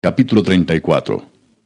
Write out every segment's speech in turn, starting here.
Capítulo 34.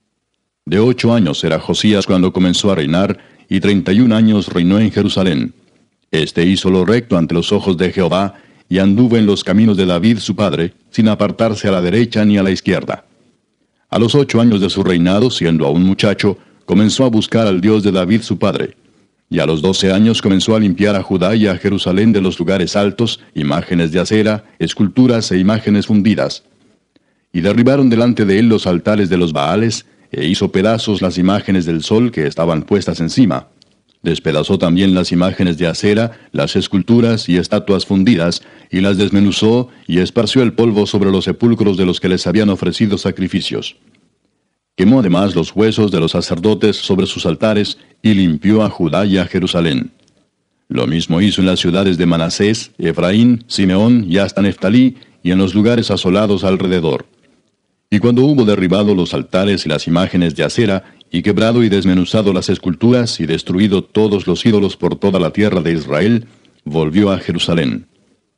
De 8 años era Josías cuando comenzó a reinar, y 31 años reinó en Jerusalén. Hizo lo recto ante los ojos de Jehová, y anduvo en los caminos de David su padre, sin apartarse a la derecha ni a la izquierda. A los 8 años de su reinado, siendo aún muchacho, comenzó a buscar al Dios de David su padre. Y a los 12 años comenzó a limpiar a Judá y a Jerusalén de los lugares altos, imágenes de acera, esculturas e imágenes fundidas. Y derribaron delante de él los altares de los Baales, e hizo pedazos las imágenes del sol que estaban puestas encima. Despedazó también las imágenes de acera, las esculturas y estatuas fundidas, y las desmenuzó, y esparció el polvo sobre los sepulcros de los que les habían ofrecido sacrificios. Quemó además los huesos de los sacerdotes sobre sus altares, y limpió a Judá y a Jerusalén. Lo mismo hizo en las ciudades de Manasés, Efraín, Simeón y hasta Neftalí, y en los lugares asolados alrededor. Y cuando hubo derribado los altares y las imágenes de acera, y quebrado y desmenuzado las esculturas, y destruido todos los ídolos por toda la tierra de Israel, volvió a Jerusalén.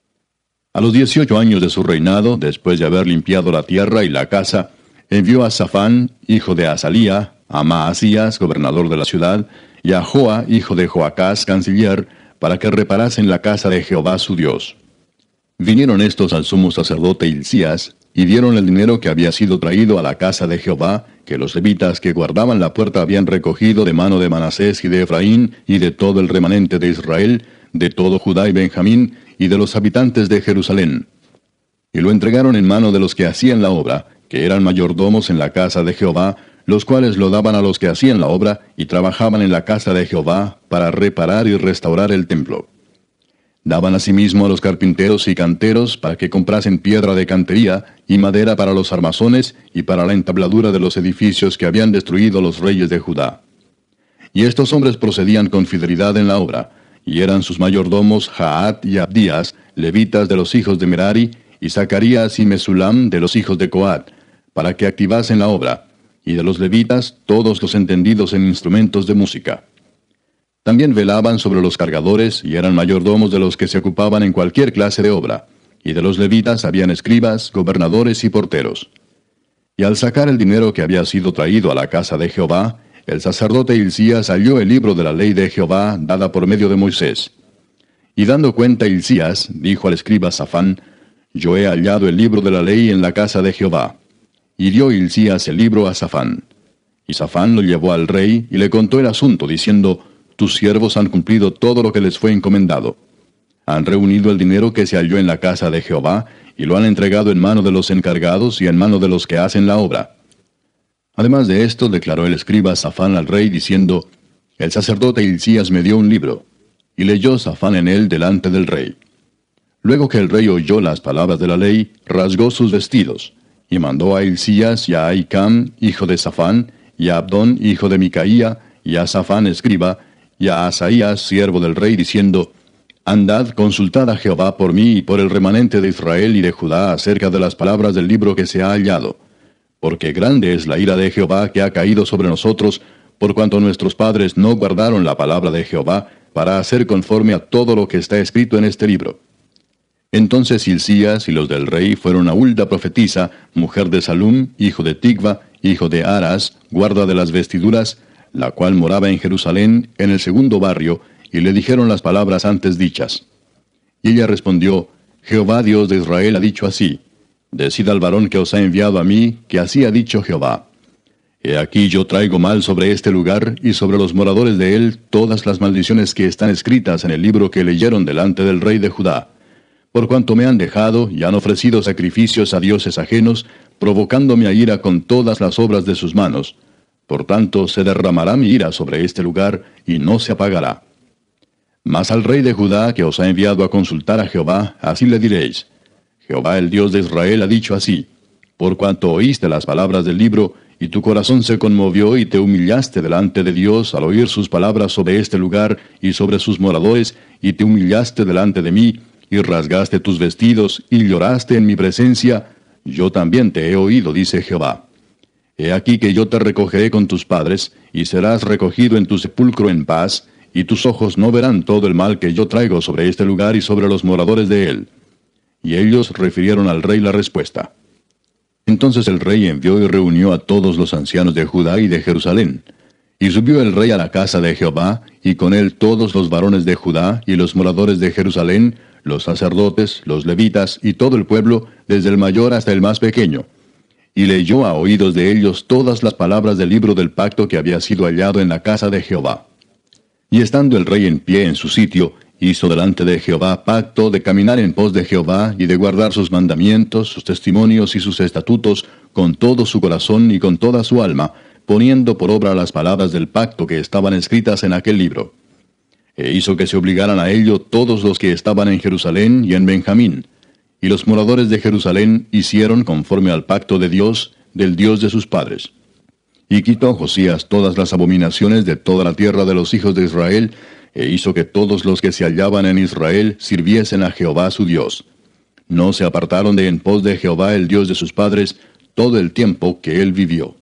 A los 18 años de su reinado, después de haber limpiado la tierra y la casa, envió a Safán, hijo de Azalía, a Maasías, gobernador de la ciudad, y a Joa, hijo de Joacás, canciller, para que reparasen la casa de Jehová su Dios. Vinieron estos al sumo sacerdote Hilcías, y dieron el dinero que había sido traído a la casa de Jehová, que los levitas que guardaban la puerta habían recogido de mano de Manasés y de Efraín, y de todo el remanente de Israel, de todo Judá y Benjamín, y de los habitantes de Jerusalén. Y lo entregaron en mano de los que hacían la obra, que eran mayordomos en la casa de Jehová, los cuales lo daban a los que hacían la obra, y trabajaban en la casa de Jehová, para reparar y restaurar el templo. Daban asimismo a los carpinteros y canteros para que comprasen piedra de cantería y madera para los armazones y para la entabladura de los edificios que habían destruido los reyes de Judá. Y estos hombres procedían con fidelidad en la obra, y eran sus mayordomos Jaat y Abdías, levitas de los hijos de Merari, y Zacarías y Mesulam de los hijos de Coat, para que activasen la obra, y de los levitas todos los entendidos en instrumentos de música. También velaban sobre los cargadores, y eran mayordomos de los que se ocupaban en cualquier clase de obra, y de los levitas habían escribas, gobernadores y porteros. Y al sacar el dinero que había sido traído a la casa de Jehová, el sacerdote Hilcías halló el libro de la ley de Jehová, dada por medio de Moisés. Y dando cuenta Hilcías, dijo al escriba Safán: Yo he hallado el libro de la ley en la casa de Jehová. Y dio Hilcías el libro a Safán. Y Safán lo llevó al rey, y le contó el asunto, diciendo: Tus siervos han cumplido todo lo que les fue encomendado. Han reunido el dinero que se halló en la casa de Jehová, y lo han entregado en mano de los encargados y en mano de los que hacen la obra. Además de esto, declaró el escriba Safán al rey, diciendo: El sacerdote Hilcías me dio un libro. Y leyó Safán en él delante del rey. Luego que el rey oyó las palabras de la ley, rasgó sus vestidos, y mandó a Hilcías y a Ahicam, hijo de Safán, y a Abdón, hijo de Micaía, y a Safán, escriba, y a Asaías, siervo del rey, diciendo: Andad, consultad a Jehová por mí y por el remanente de Israel y de Judá acerca de las palabras del libro que se ha hallado. Porque grande es la ira de Jehová que ha caído sobre nosotros, por cuanto nuestros padres no guardaron la palabra de Jehová, para hacer conforme a todo lo que está escrito en este libro. Entonces Hilcías y los del rey fueron a Hulda profetisa, mujer de Salum, hijo de Tigva, hijo de Aras, guarda de las vestiduras, la cual moraba en Jerusalén, en el segundo barrio, y le dijeron las palabras antes dichas. Y ella respondió: Jehová Dios de Israel ha dicho así: Decid al varón que os ha enviado a mí, que así ha dicho Jehová: He aquí yo traigo mal sobre este lugar, y sobre los moradores de él, todas las maldiciones que están escritas en el libro que leyeron delante del rey de Judá. Por cuanto me han dejado, y han ofrecido sacrificios a dioses ajenos, provocándome a ira con todas las obras de sus manos. Por tanto, se derramará mi ira sobre este lugar, y no se apagará. Mas al rey de Judá, que os ha enviado a consultar a Jehová, así le diréis: Jehová el Dios de Israel ha dicho así: Por cuanto oíste las palabras del libro, y tu corazón se conmovió y te humillaste delante de Dios al oír sus palabras sobre este lugar y sobre sus moradores, y te humillaste delante de mí, y rasgaste tus vestidos, y lloraste en mi presencia, yo también te he oído, dice Jehová. He aquí que yo te recogeré con tus padres, y serás recogido en tu sepulcro en paz, y tus ojos no verán todo el mal que yo traigo sobre este lugar y sobre los moradores de él. Y ellos refirieron al rey la respuesta. Entonces el rey envió y reunió a todos los ancianos de Judá y de Jerusalén. Y subió el rey a la casa de Jehová, y con él todos los varones de Judá y los moradores de Jerusalén, los sacerdotes, los levitas y todo el pueblo, desde el mayor hasta el más pequeño. Y leyó a oídos de ellos todas las palabras del libro del pacto que había sido hallado en la casa de Jehová. Y estando el rey en pie en su sitio, hizo delante de Jehová pacto de caminar en pos de Jehová y de guardar sus mandamientos, sus testimonios y sus estatutos con todo su corazón y con toda su alma, poniendo por obra las palabras del pacto que estaban escritas en aquel libro. E hizo que se obligaran a ello todos los que estaban en Jerusalén y en Benjamín. Y los moradores de Jerusalén hicieron conforme al pacto de Dios, del Dios de sus padres. Y quitó Josías todas las abominaciones de toda la tierra de los hijos de Israel, e hizo que todos los que se hallaban en Israel sirviesen a Jehová su Dios. No se apartaron de en pos de Jehová el Dios de sus padres todo el tiempo que él vivió.